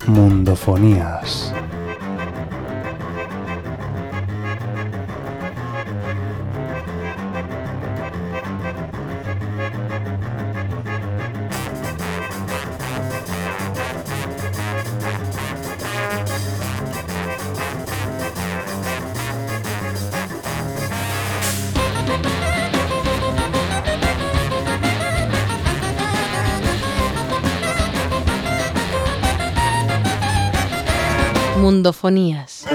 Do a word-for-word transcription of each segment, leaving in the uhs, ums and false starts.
Mundofonías. Mundofonías.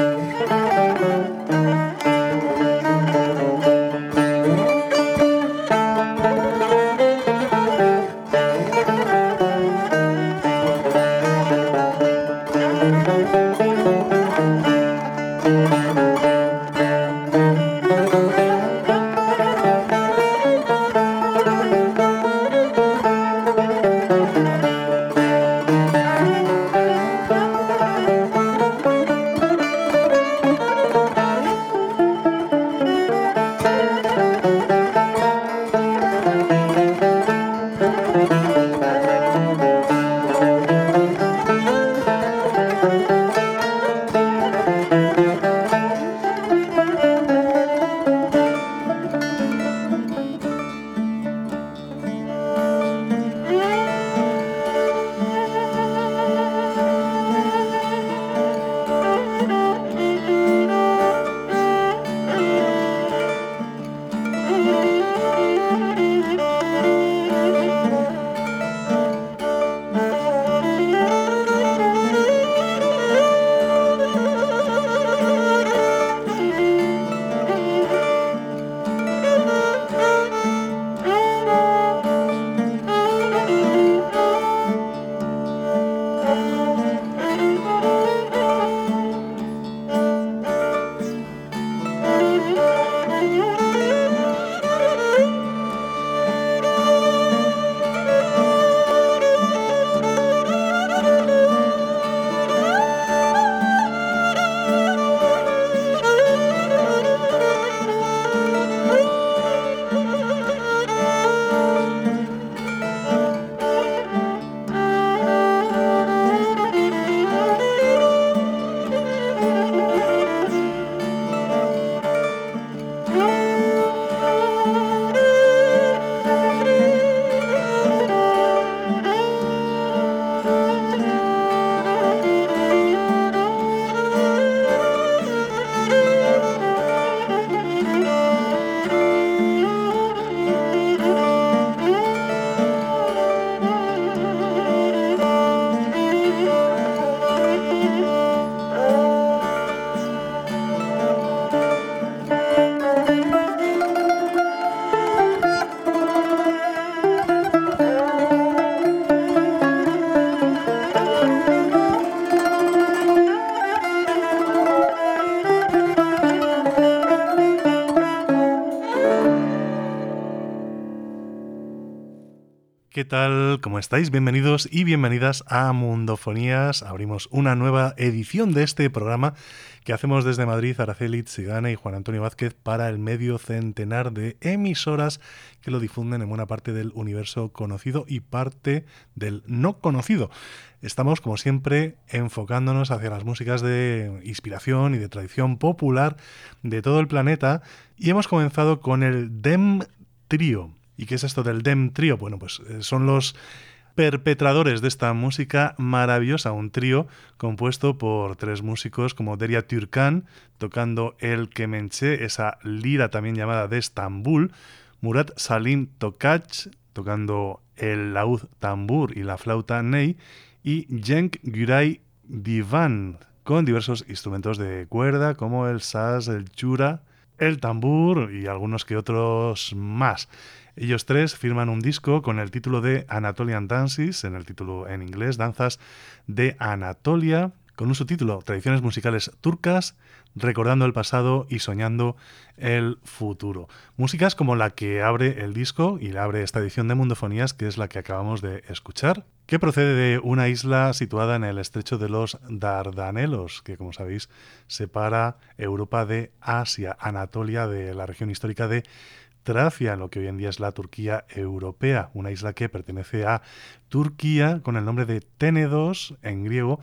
¿Qué tal? ¿Cómo estáis? Bienvenidos y bienvenidas a Mundofonías. Abrimos una nueva edición de este programa que hacemos desde Madrid, Araceli Tsigane y Juan Antonio Vázquez, para el medio centenar de emisoras que lo difunden en buena parte del universo conocido y parte del no conocido. Estamos, como siempre, enfocándonos hacia las músicas de inspiración y de tradición popular de todo el planeta, y hemos comenzado con el Dem Trio. ¿Y qué es esto del Dem Trio? Bueno, pues eh, son los perpetradores de esta música maravillosa, un trío compuesto por tres músicos como Derya Türkan, tocando el kemençe, esa lira también llamada de Estambul, Murat Salim Tokaç, tocando el laúd tambur y la flauta ney, y Cenk Güray Divan, con diversos instrumentos de cuerda como el saz, el chura, el tambur y algunos que otros más. Ellos tres firman un disco con el título de Anatolian Dances, en el título en inglés, Danzas de Anatolia, con un subtítulo, Tradiciones musicales turcas, recordando el pasado y soñando el futuro. Músicas como la que abre el disco y la abre esta edición de Mundofonías, que es la que acabamos de escuchar, que procede de una isla situada en el estrecho de los Dardanelos, que, como sabéis, separa Europa de Asia, Anatolia de la región histórica de Tracia, lo que hoy en día es la Turquía europea, una isla que pertenece a Turquía con el nombre de Tenedos en griego,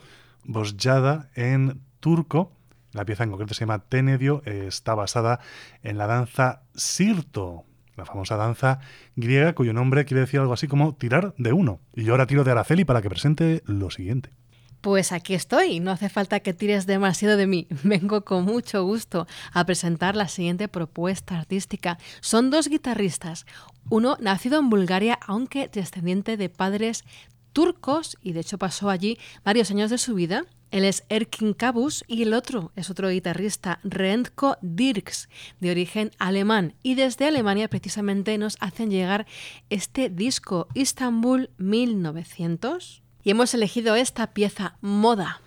Bozjada en turco. La pieza en concreto se llama Tenedio, está basada en la danza Sirto, la famosa danza griega cuyo nombre quiere decir algo así como tirar de uno. Y yo ahora tiro de Araceli para que presente lo siguiente. Pues aquí estoy, no hace falta que tires demasiado de mí. Vengo con mucho gusto a presentar la siguiente propuesta artística. Son dos guitarristas, uno nacido en Bulgaria, aunque descendiente de padres turcos, y de hecho pasó allí varios años de su vida. Él es Erkin Kabus y el otro es otro guitarrista, Renko Dirks, de origen alemán. Y desde Alemania precisamente nos hacen llegar este disco Istanbul mil novecientos. Y hemos elegido esta pieza, Moda.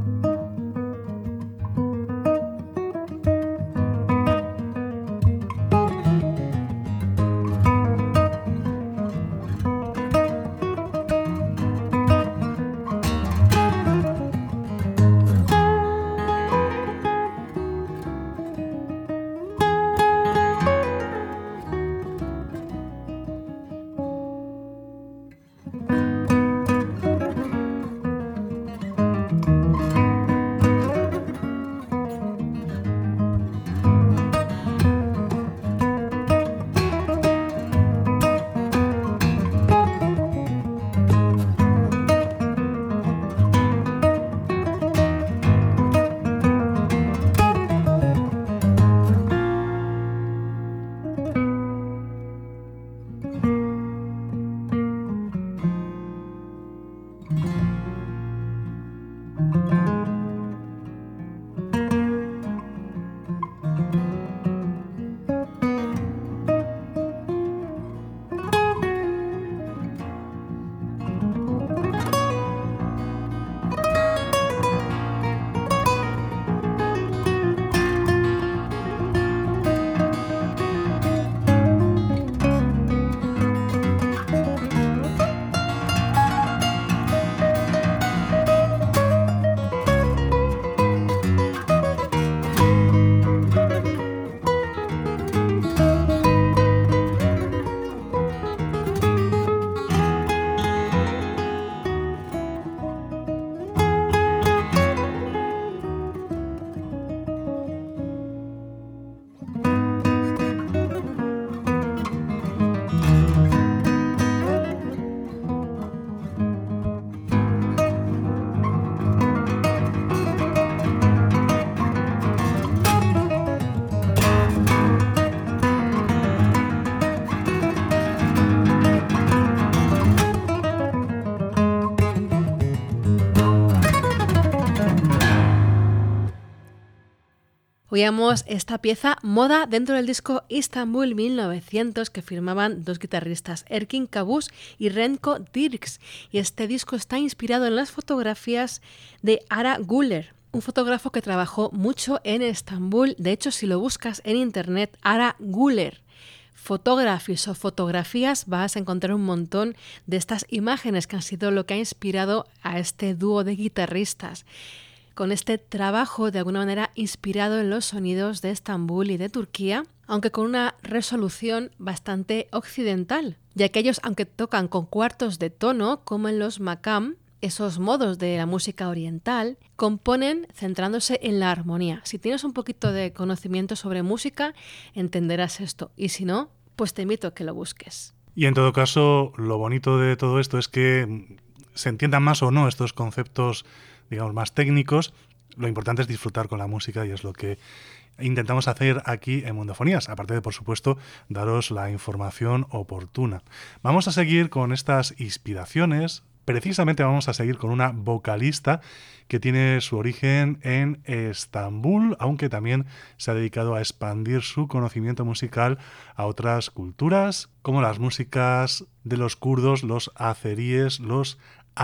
Oíamos esta pieza Moda dentro del disco Istanbul mil novecientos que firmaban dos guitarristas, Erkin Kabus y Renko Dirks. Y este disco está inspirado en las fotografías de Ara Güler, un fotógrafo que trabajó mucho en Estambul. De hecho, si lo buscas en internet, Ara Güler, Photographies o fotografías, vas a encontrar un montón de estas imágenes que han sido lo que ha inspirado a este dúo de guitarristas. Con este trabajo de alguna manera inspirado en los sonidos de Estambul y de Turquía, aunque con una resolución bastante occidental, ya que ellos, aunque tocan con cuartos de tono, como en los makam, esos modos de la música oriental, componen centrándose en la armonía. Si tienes un poquito de conocimiento sobre música, entenderás esto, y si no, pues te invito a que lo busques. Y en todo caso, lo bonito de todo esto es que se entiendan más o no estos conceptos, digamos, más técnicos. Lo importante es disfrutar con la música y es lo que intentamos hacer aquí en Mundofonías, aparte de, por supuesto, daros la información oportuna. Vamos a seguir con estas inspiraciones. Precisamente vamos a seguir con una vocalista que tiene su origen en Estambul, aunque también se ha dedicado a expandir su conocimiento musical a otras culturas, como las músicas de los kurdos, los azeríes, los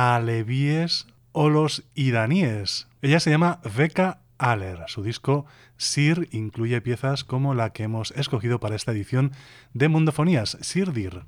alevíes o los iraníes. Ella se llama Veka Aler. Su disco Sir incluye piezas como la que hemos escogido para esta edición de Mundofonías, Sirdir.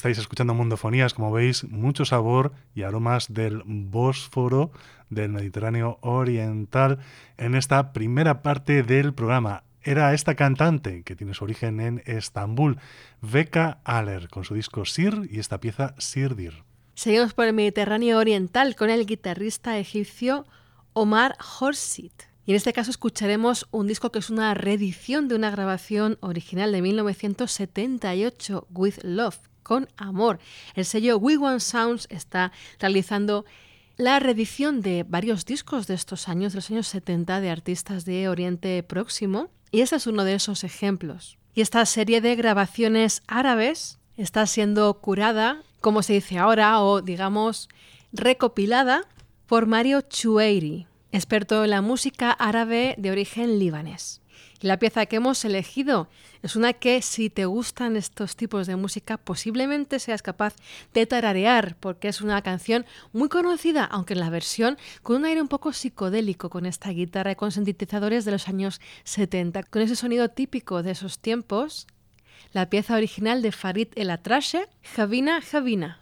Estáis escuchando Mundofonías, como veis, mucho sabor y aromas del Bósforo, del Mediterráneo Oriental, en esta primera parte del programa. Era esta cantante, que tiene su origen en Estambul, Veka Aler, con su disco Sir y esta pieza Sirdir. Seguimos por el Mediterráneo Oriental con el guitarrista egipcio Omar Khorshid. Y en este caso escucharemos un disco que es una reedición de una grabación original de mil novecientos setenta y ocho, With Love, con amor. El sello We Want Sounds está realizando la reedición de varios discos de estos años, de los años setenta, de artistas de Oriente Próximo, y este es uno de esos ejemplos. Y esta serie de grabaciones árabes está siendo curada, como se dice ahora, o digamos recopilada por Mario Choueiri, experto en la música árabe de origen libanés. Y la pieza que hemos elegido es una que, si te gustan estos tipos de música, posiblemente seas capaz de tararear, porque es una canción muy conocida, aunque en la versión con un aire un poco psicodélico, con esta guitarra y con sintetizadores de los años setenta, con ese sonido típico de esos tiempos. La pieza original de Farid El Atrashe, Javina Javina.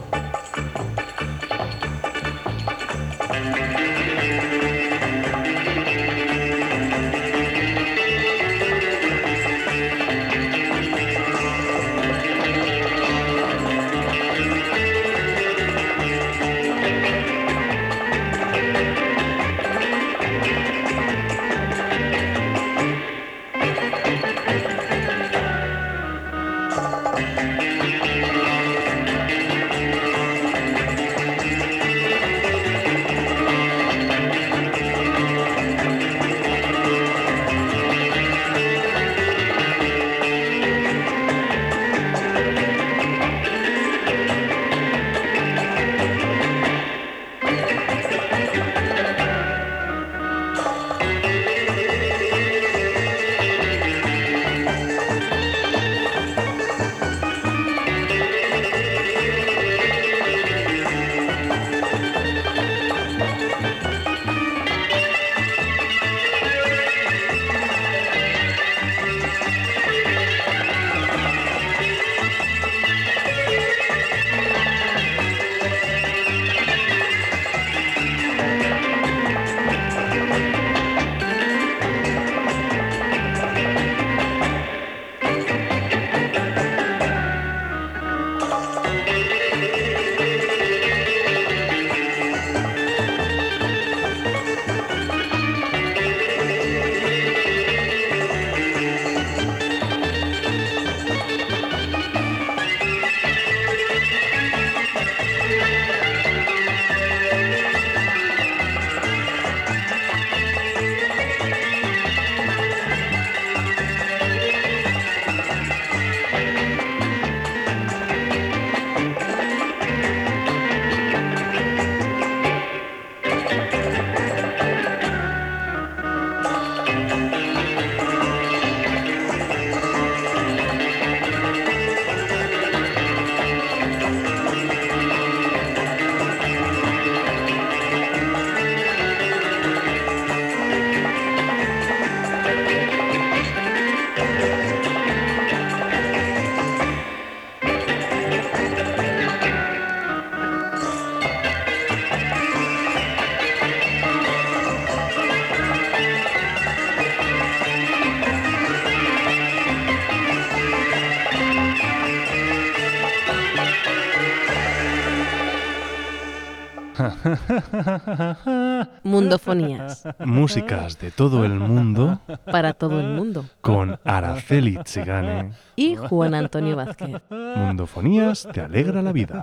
Mundofonías. Músicas de todo el mundo. Para todo el mundo. Con Araceli Tsigane. Y Juan Antonio Vázquez. Mundofonías te alegra la vida.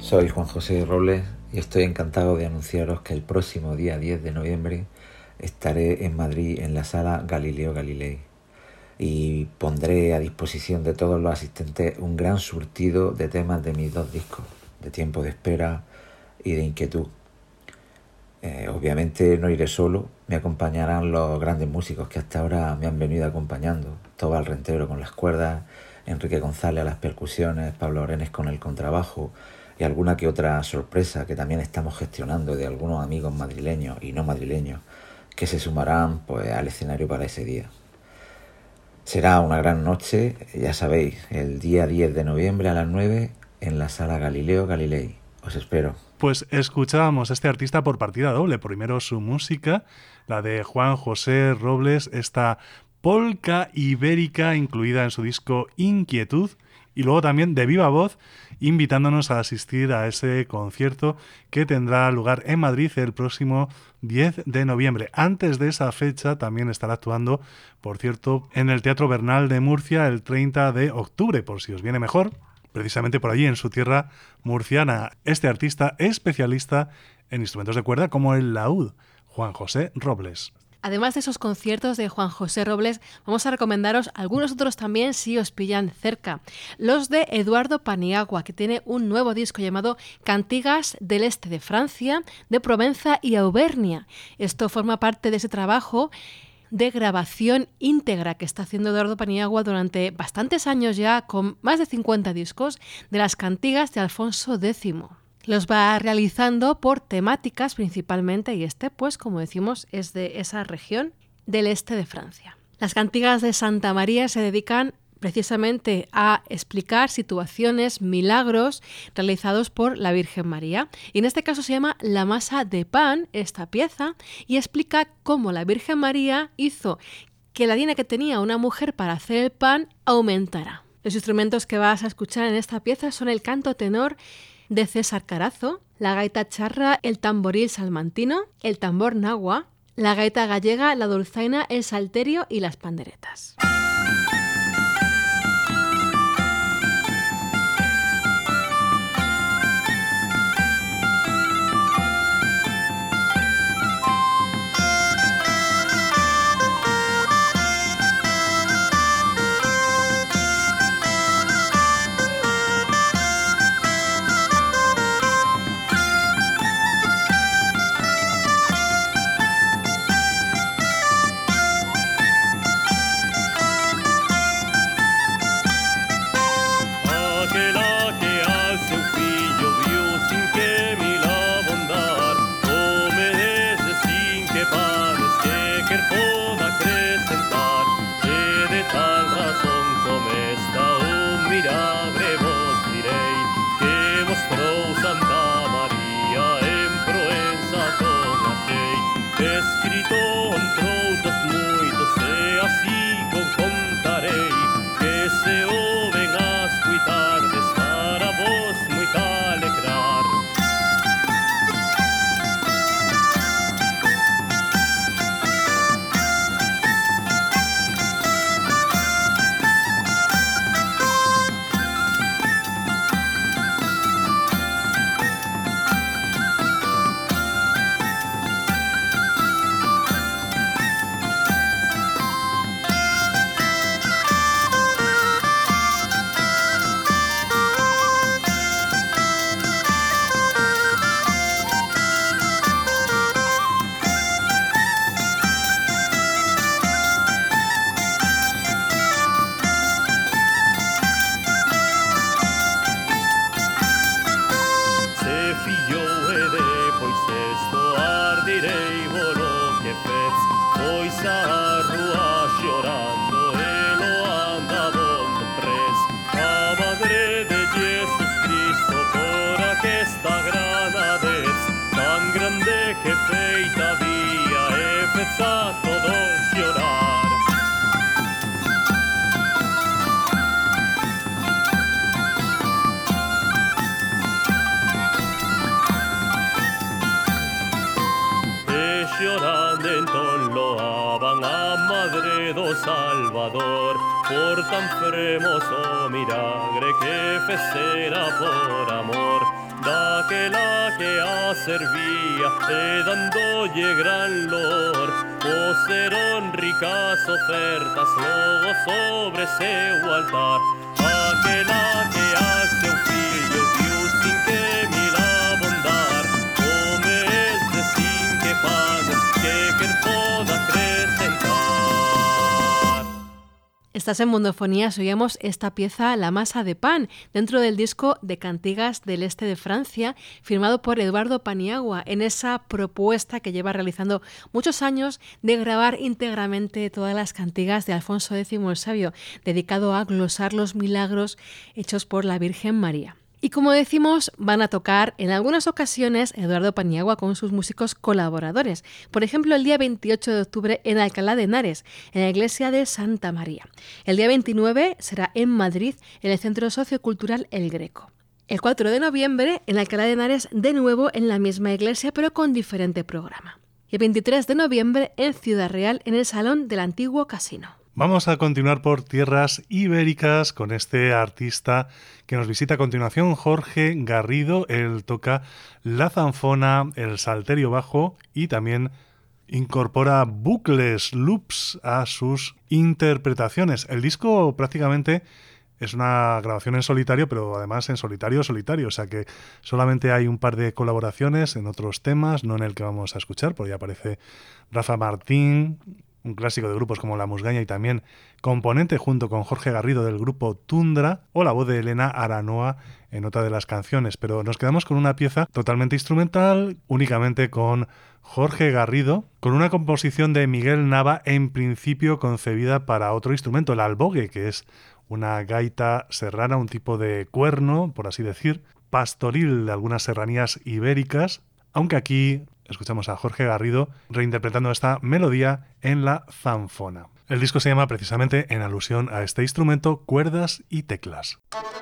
Soy Juan José Robles y estoy encantado de anunciaros que el próximo día diez de noviembre estaré en Madrid en la sala Galileo Galilei y pondré a disposición de todos los asistentes un gran surtido de temas de mis dos discos, de Tiempo de Espera y de Inquietud. Eh, obviamente no iré solo, me acompañarán los grandes músicos que hasta ahora me han venido acompañando: Tobal Rentero con las cuerdas, Enrique González a las percusiones, Pablo Orenes con el contrabajo y alguna que otra sorpresa que también estamos gestionando de algunos amigos madrileños y no madrileños que se sumarán pues al escenario para ese día. Será una gran noche, ya sabéis, el día diez de noviembre a las nueve en la sala Galileo Galilei. Os espero. Pues escuchábamos a este artista por partida doble. Primero su música, la de Juan José Robles, esta polca ibérica incluida en su disco Inquietud, y luego también de viva voz invitándonos a asistir a ese concierto que tendrá lugar en Madrid el próximo diez de noviembre. Antes de esa fecha también estará actuando, por cierto, en el Teatro Bernal de Murcia el treinta de octubre, por si os viene mejor, precisamente por allí en su tierra murciana. Este artista especialista en instrumentos de cuerda como el laúd, Juan José Robles. Además de esos conciertos de Juan José Robles, vamos a recomendaros algunos otros también si os pillan cerca. Los de Eduardo Paniagua, que tiene un nuevo disco llamado Cantigas del Este de Francia, de Provenza y Auvernia. Esto forma parte de ese trabajo de grabación íntegra que está haciendo Eduardo Paniagua durante bastantes años ya, con más de cincuenta discos, de las cantigas de Alfonso décimo. Los va realizando por temáticas principalmente, y este, pues como decimos, es de esa región del este de Francia. Las cantigas de Santa María se dedican precisamente a explicar situaciones, milagros realizados por la Virgen María. Y en este caso se llama La masa de pan, esta pieza, y explica cómo la Virgen María hizo que la harina que tenía una mujer para hacer el pan aumentara. Los instrumentos que vas a escuchar en esta pieza son el canto tenor de César Carazo, la gaita charra, el tamboril salmantino, el tambor nahua, la gaita gallega, la dulzaina, el salterio y las panderetas. Salvador, por tan fremoso milagre que fecera por amor, d'aquella che a servia e dandolle gran lor poseron ricas ofertas logo sobre seu altar aquella que hace un fillo viu sin que mila bondar come es de sin que pagues que quer poda acrecentar. Estás en Mundofonías, oíamos esta pieza La masa de pan, dentro del disco de Cantigas del Este de Francia, firmado por Eduardo Paniagua, en esa propuesta que lleva realizando muchos años de grabar íntegramente todas las cantigas de Alfonso décimo el Sabio, dedicado a glosar los milagros hechos por la Virgen María. Y como decimos, van a tocar en algunas ocasiones Eduardo Paniagua con sus músicos colaboradores. Por ejemplo, el día veintiocho de octubre en Alcalá de Henares, en la iglesia de Santa María. El día veintinueve será en Madrid, en el Centro Sociocultural El Greco. El cuatro de noviembre en Alcalá de Henares, de nuevo en la misma iglesia, pero con diferente programa. Y el veintitrés de noviembre en Ciudad Real, en el Salón del Antiguo Casino. Vamos a continuar por tierras ibéricas con este artista que nos visita a continuación, Jorge Garrido. Él toca la zanfona, el salterio bajo y también incorpora bucles, loops a sus interpretaciones. El disco prácticamente es una grabación en solitario, pero además en solitario, solitario. O sea que solamente hay un par de colaboraciones en otros temas, no en el que vamos a escuchar, porque ya aparece Rafa Martín, un clásico de grupos como La Musgaña y también componente junto con Jorge Garrido del grupo Tundra, o la voz de Elena Aranoa en otra de las canciones. Pero nos quedamos con una pieza totalmente instrumental, únicamente con Jorge Garrido, con una composición de Miguel Nava, en principio concebida para otro instrumento, el albogue, que es una gaita serrana, un tipo de cuerno, por así decir, pastoril de algunas serranías ibéricas, aunque aquí escuchamos a Jorge Garrido reinterpretando esta melodía en la zanfona. El disco se llama precisamente en alusión a este instrumento, Cuerdas y Teclas.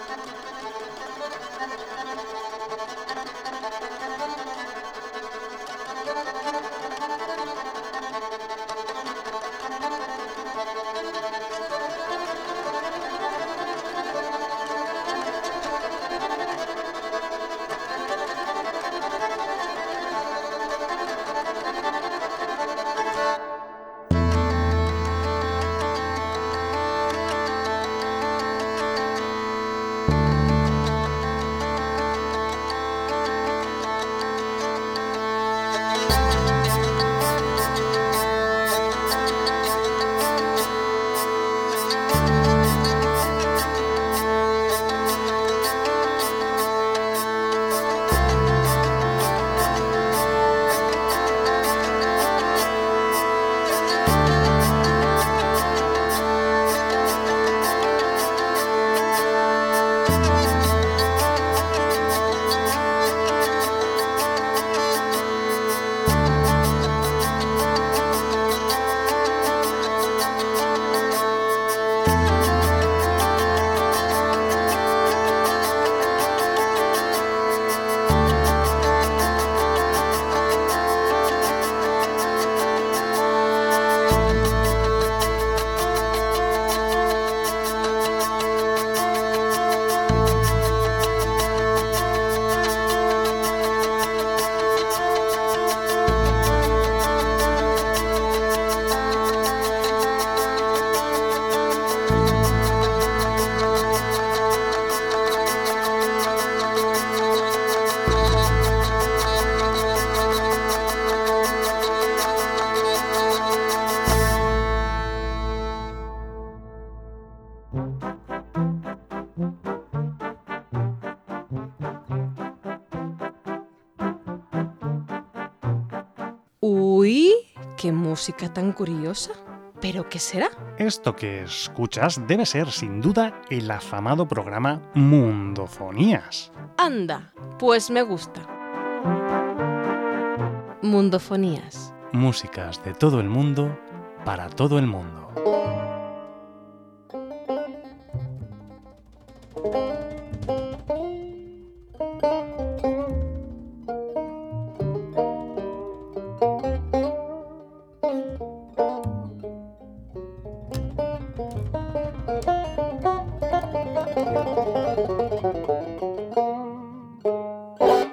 Uy, qué música tan curiosa. ¿Pero qué será? Esto que escuchas debe ser, sin duda, el afamado programa Mundofonías. Anda, pues me gusta. Mundofonías. Músicas de todo el mundo, para todo el mundo. Oh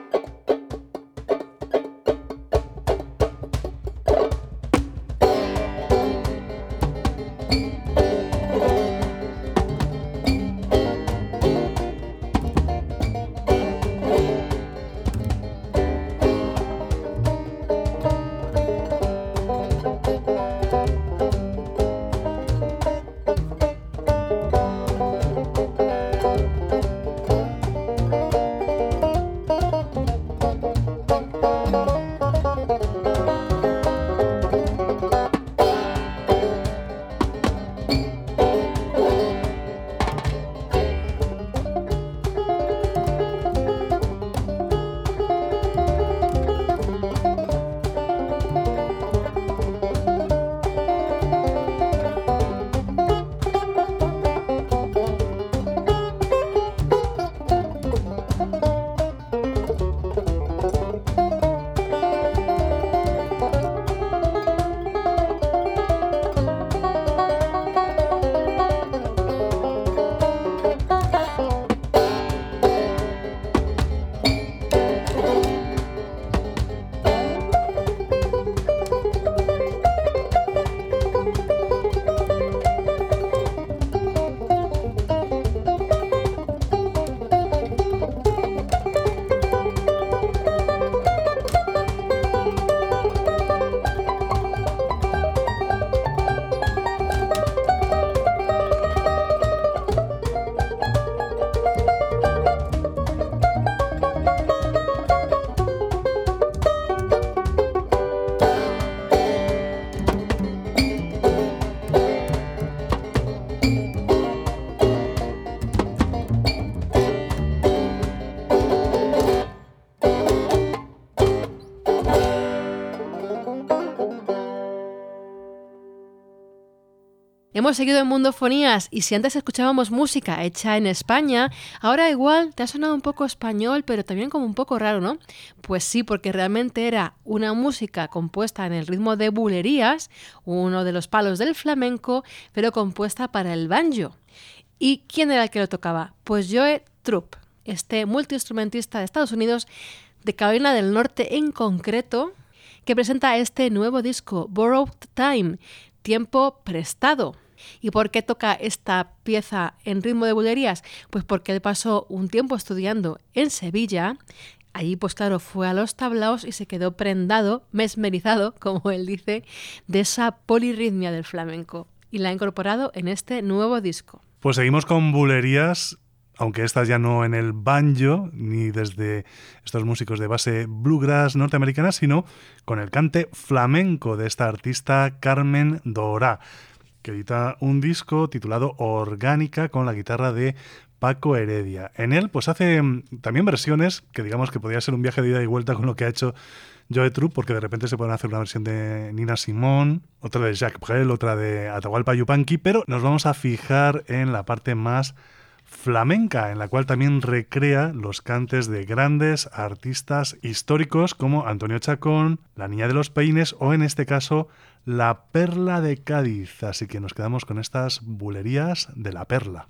Hemos seguido en Mundofonías y si antes escuchábamos música hecha en España, ahora igual te ha sonado un poco español, pero también como un poco raro, ¿no? Pues sí, porque realmente era una música compuesta en el ritmo de bulerías, uno de los palos del flamenco, pero compuesta para el banjo. ¿Y quién era el que lo tocaba? Pues Joe Troop, este multiinstrumentista de Estados Unidos, de Carolina del Norte en concreto, que presenta este nuevo disco, Borrowed Time, Tiempo Prestado. ¿Y por qué toca esta pieza en ritmo de bulerías? Pues porque él pasó un tiempo estudiando en Sevilla. Allí, pues claro, fue a los tablaos y se quedó prendado, mesmerizado, como él dice, de esa polirritmia del flamenco. Y la ha incorporado en este nuevo disco. Pues seguimos con bulerías, aunque estas ya no en el banjo, ni desde estos músicos de base bluegrass norteamericana, sino con el cante flamenco de esta artista Carmen Dorá, que edita un disco titulado Orgánica con la guitarra de Paco Heredia. En él pues hace también versiones que digamos que podría ser un viaje de ida y vuelta con lo que ha hecho Joe Troop, porque de repente se pueden hacer una versión de Nina Simone, otra de Jacques Brel, otra de Atahualpa Yupanqui, pero nos vamos a fijar en la parte más flamenca, en la cual también recrea los cantes de grandes artistas históricos como Antonio Chacón, La Niña de los Peines o en este caso La Perla de Cádiz. Así que nos quedamos con estas bulerías de La Perla.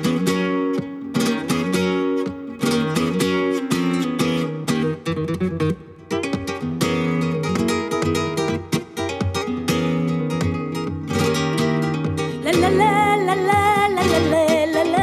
La, la, la, la, la, la, la, la.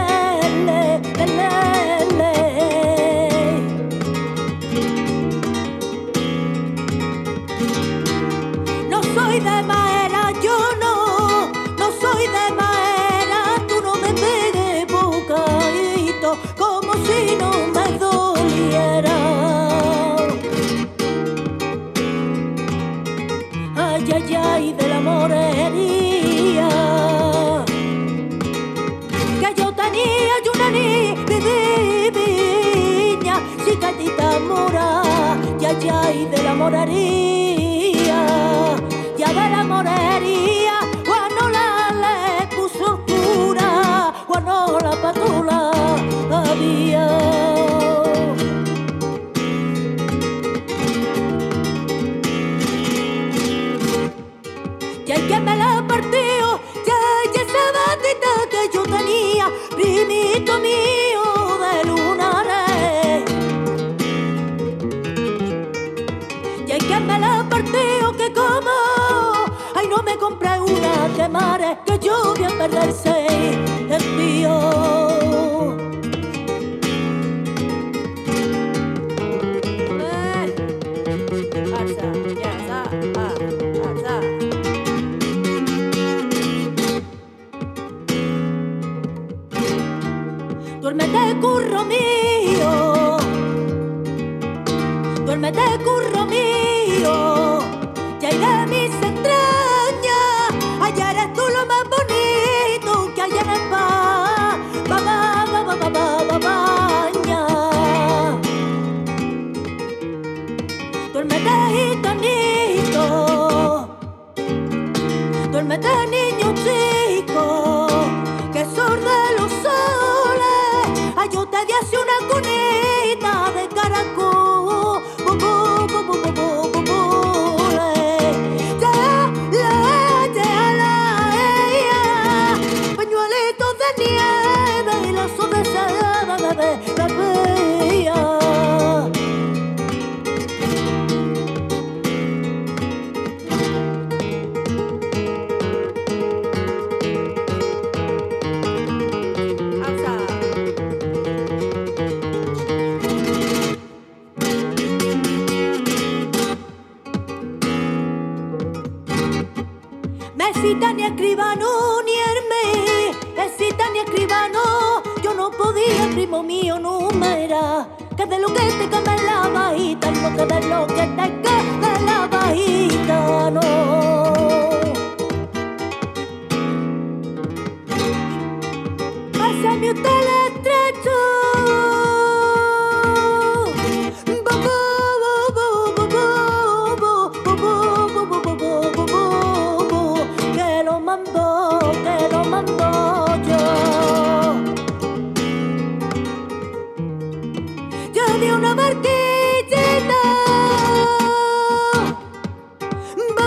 De Maera, yo no, no soy de Maera, tú no me pegues bocadito, como si no me doliera. Ay, ay, ay, de la morería que yo tenía, yo una niña, chiquitita mora, ay, ay, ay, de la morería. Ya de la morería, Juanola le puso cura, Juanola patula había. Ya que me la partió, ya ya esa batita que yo tenía, primito mío de lunares. Ya que me la partió, que como no me compré una de mares que yo voy a perder seis envíos. Duérmete, curro mío, duérmete, curro mío, ya iré mis entrañas. Ayer eres tú lo más bonito que hay en el pa, ba, ba, ba, ba, ba, ba, ba, baña. Duérmete, gitanito, duérmete, niño chico, que sos de los soles. Ay, yo te di así una cunita de caracol, bo, bo, bo, bo, bo, bo, bo, bo. Nieve y lazo de seda de la bella. Mesita ni escribano ni Hermes, mesita ni escribano, yo no podía, primo mío, número, que de lo que te come la bajita, no que de lo que te quede la bajita, no. Pásame usted el estrecho, que lo mando, que lo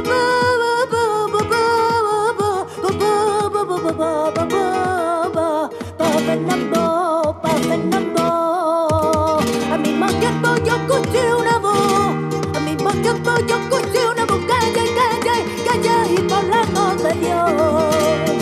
Fernando, pa' Fernando. Al mismo tiempo yo escuché una voz, al mismo tiempo yo escuché una voz, calla, calla, calla y por la voz de Dios.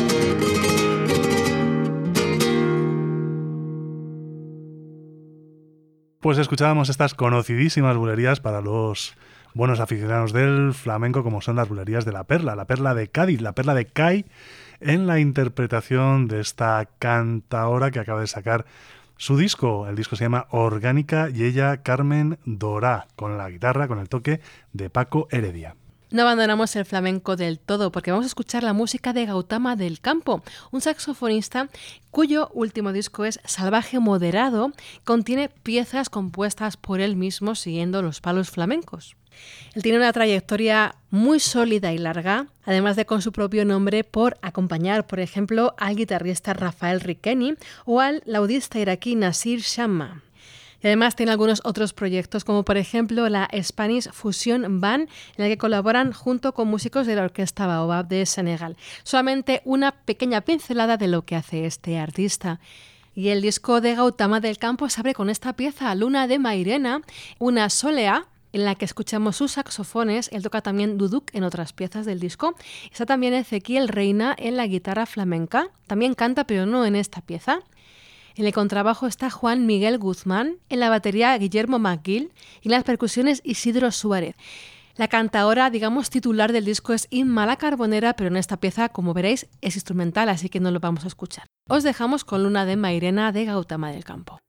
Pues escuchábamos estas conocidísimas bulerías para los buenos aficionados del flamenco, como son las bulerías de La Perla, la Perla de Cádiz, la Perla de Cai, en la interpretación de esta cantaora que acaba de sacar su disco. El disco se llama Orgánica y ella Carmen Dorá, con la guitarra, con el toque de Paco Heredia. No abandonamos el flamenco del todo porque vamos a escuchar la música de Gautama del Campo, un saxofonista cuyo último disco es Salvaje Moderado, contiene piezas compuestas por él mismo siguiendo los palos flamencos. Él tiene una trayectoria muy sólida y larga, además de con su propio nombre por acompañar, por ejemplo, al guitarrista Rafael Riqueni o al laudista iraquí Nasir Shamma. Y además tiene algunos otros proyectos, como por ejemplo la Spanish Fusion Band, en la que colaboran junto con músicos de la Orquesta Baobab de Senegal. Solamente una pequeña pincelada de lo que hace este artista. Y el disco de Gautama del Campo se abre con esta pieza, Luna de Mairena, una solea, en la que escuchamos sus saxofones. Él toca también duduk en otras piezas del disco. Está también Ezequiel Reina en la guitarra flamenca. También canta, pero no en esta pieza. En el contrabajo está Juan Miguel Guzmán, en la batería Guillermo McGill y en las percusiones Isidro Suárez. La cantaora, digamos, titular del disco es Inma la Carbonera, pero en esta pieza, como veréis, es instrumental, así que no lo vamos a escuchar. Os dejamos con Luna de Mairena de Gautama del Campo.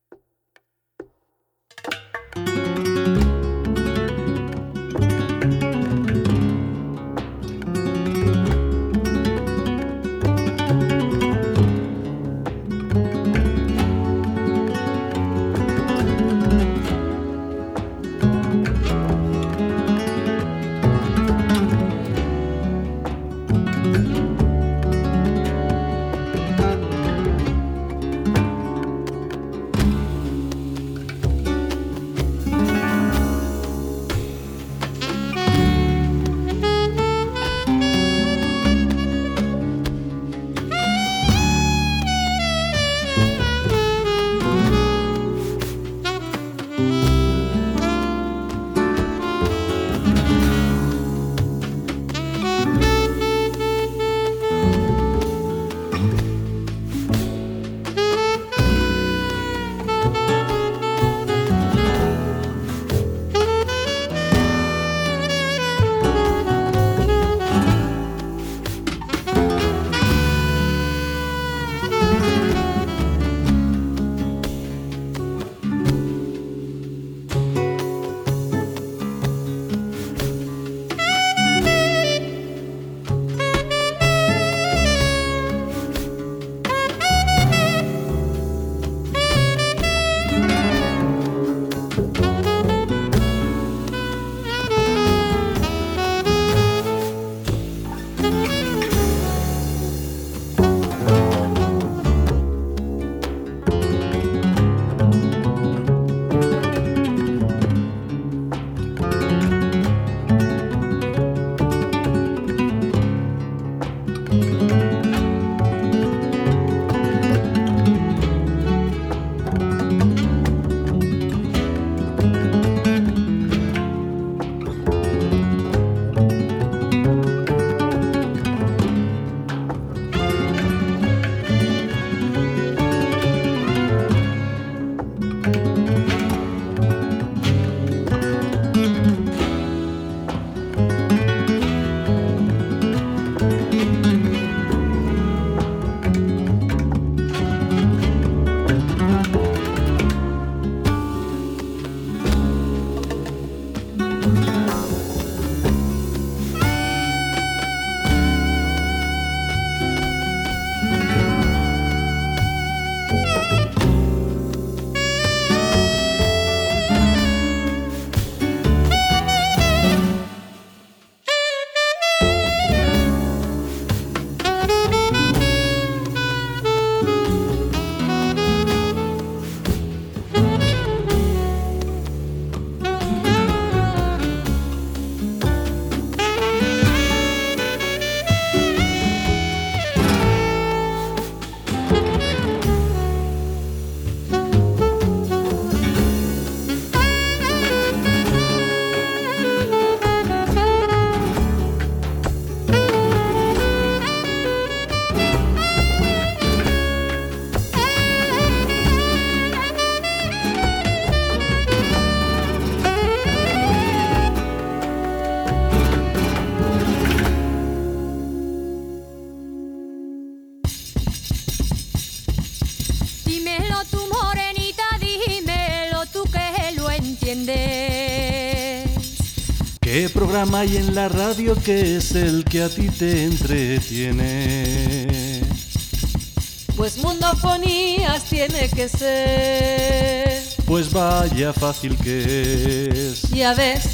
¿Qué programa hay en la radio que es el que a ti te entretiene? Pues Mundofonías tiene que ser. Pues vaya fácil que es. Ya ves.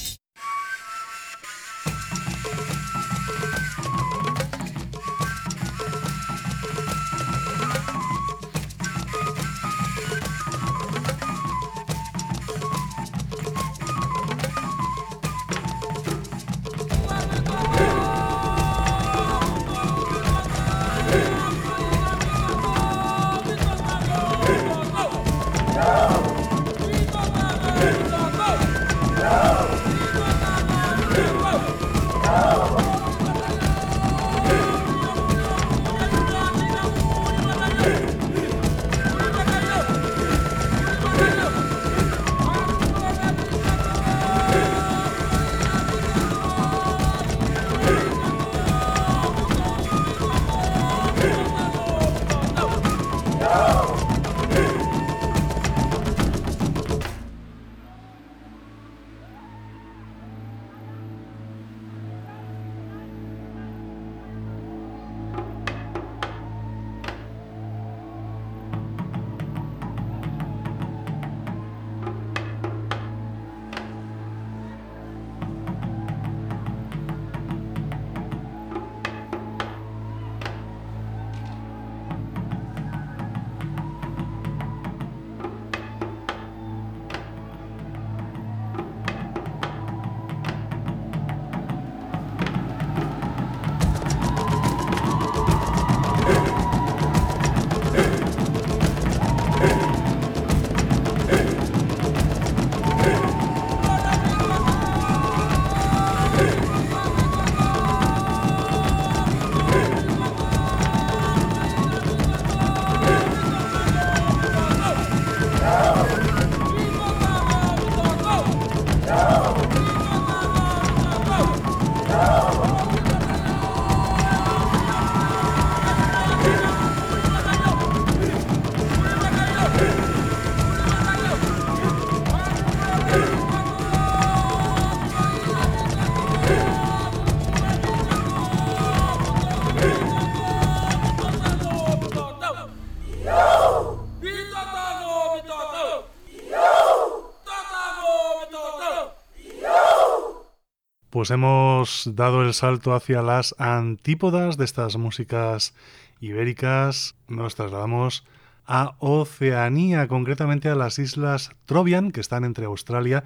Pues hemos dado el salto hacia las antípodas de estas músicas ibéricas. Nos trasladamos a Oceanía, concretamente a las islas Trobriand, que están entre Australia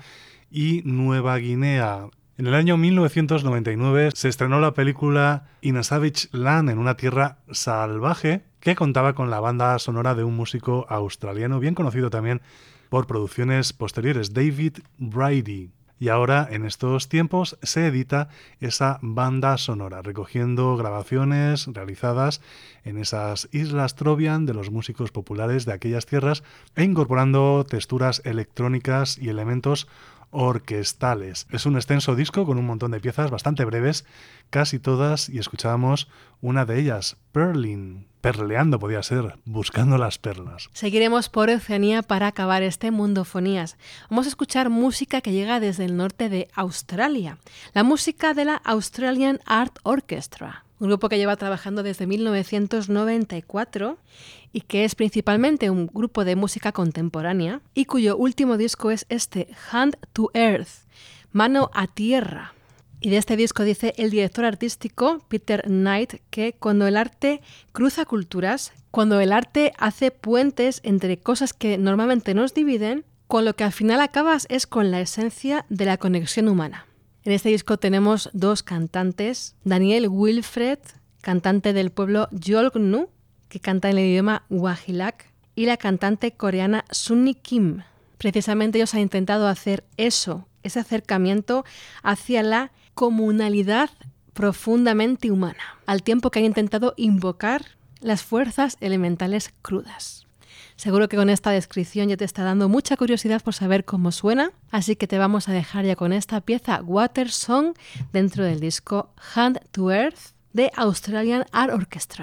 y Nueva Guinea. En el año mil novecientos noventa y nueve se estrenó la película In a Savage Land, en una tierra salvaje, que contaba con la banda sonora de un músico australiano bien conocido también por producciones posteriores, David Brady. Y ahora, en estos tiempos, se edita esa banda sonora, recogiendo grabaciones realizadas en esas islas Trobriand de los músicos populares de aquellas tierras e incorporando texturas electrónicas y elementos orquestales. Es un extenso disco con un montón de piezas bastante breves, casi todas, y escuchábamos una de ellas, Perling. Perleando podía ser, buscando las perlas. Seguiremos por Oceanía para acabar este Mundofonías. Vamos a escuchar música que llega desde el norte de Australia, la música de la Australian Art Orchestra, un grupo que lleva trabajando desde mil novecientos noventa y cuatro y que es principalmente un grupo de música contemporánea y cuyo último disco es este, Hand to Earth, Mano a Tierra. Y de este disco dice el director artístico Peter Knight que cuando el arte cruza culturas, cuando el arte hace puentes entre cosas que normalmente nos dividen, con lo que al final acabas es con la esencia de la conexión humana. En este disco tenemos dos cantantes, Daniel Wilfred, cantante del pueblo Yolgnu, que canta en el idioma Wahilak, y la cantante coreana Sunny Kim. Precisamente ellos han intentado hacer eso, ese acercamiento hacia la comunalidad profundamente humana, al tiempo que han intentado invocar las fuerzas elementales crudas. Seguro que con esta descripción ya te está dando mucha curiosidad por saber cómo suena, así que te vamos a dejar ya con esta pieza Water Song dentro del disco Hand to Earth de Australian Art Orchestra.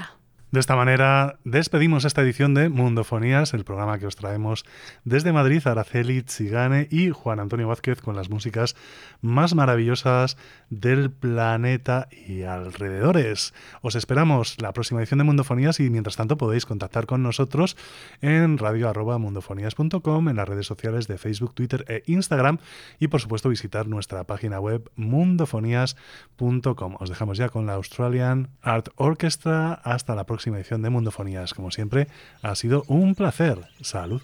De esta manera despedimos esta edición de Mundofonías, el programa que os traemos desde Madrid, Araceli Zigane y Juan Antonio Vázquez, con las músicas más maravillosas del planeta y alrededores. Os esperamos la próxima edición de Mundofonías y mientras tanto podéis contactar con nosotros en radio arroba mundofonías punto com, en las redes sociales de Facebook, Twitter e Instagram y por supuesto visitar nuestra página web mundofonías punto com. Os dejamos ya con la Australian Art Orchestra. Hasta la próxima edición de Mundofonías. Como siempre, ha sido un placer. Salud.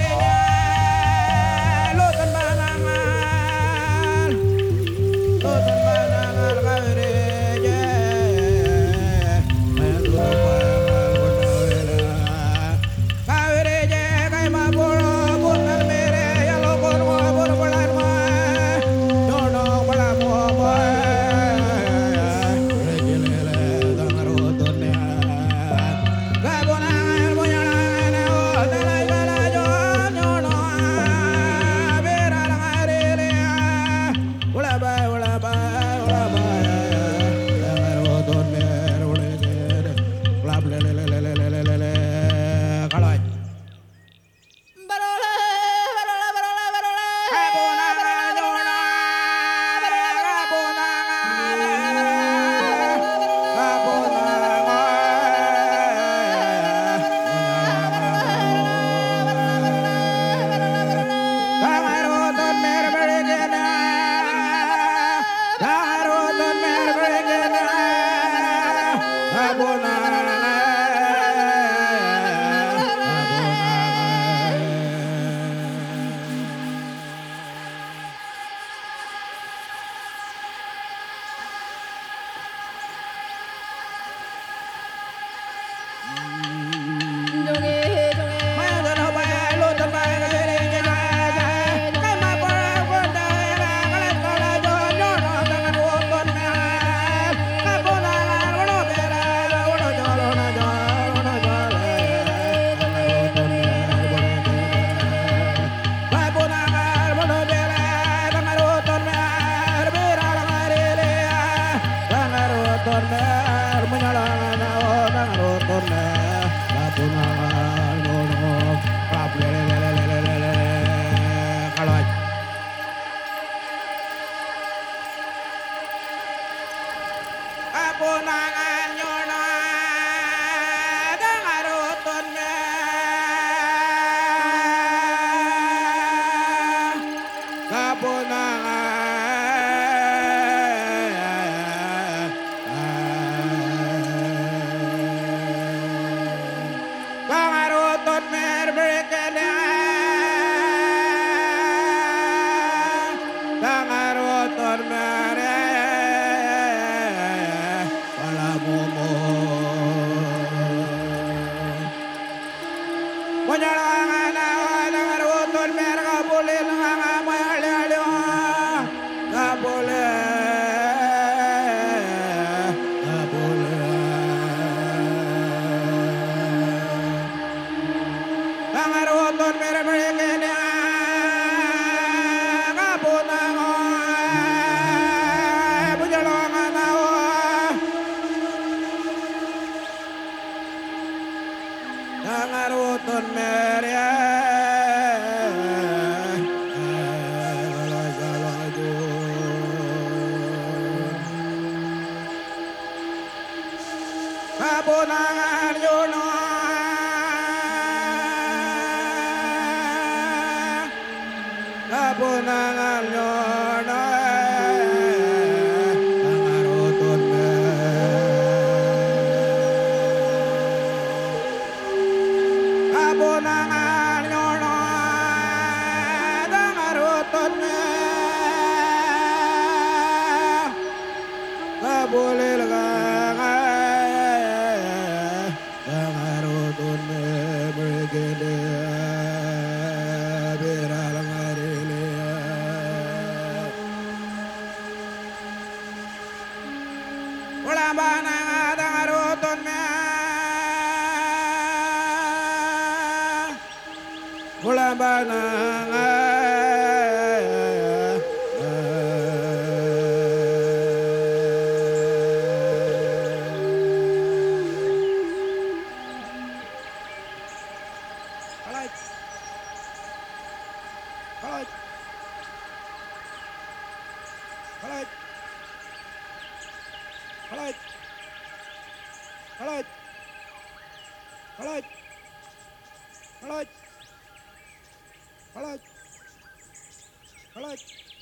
Lord, Kapunangan Yono Kapunangan Yono Tangarutun Kapunangan Yono Tangarutun Kabulil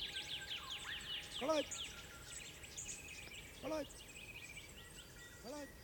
Hello.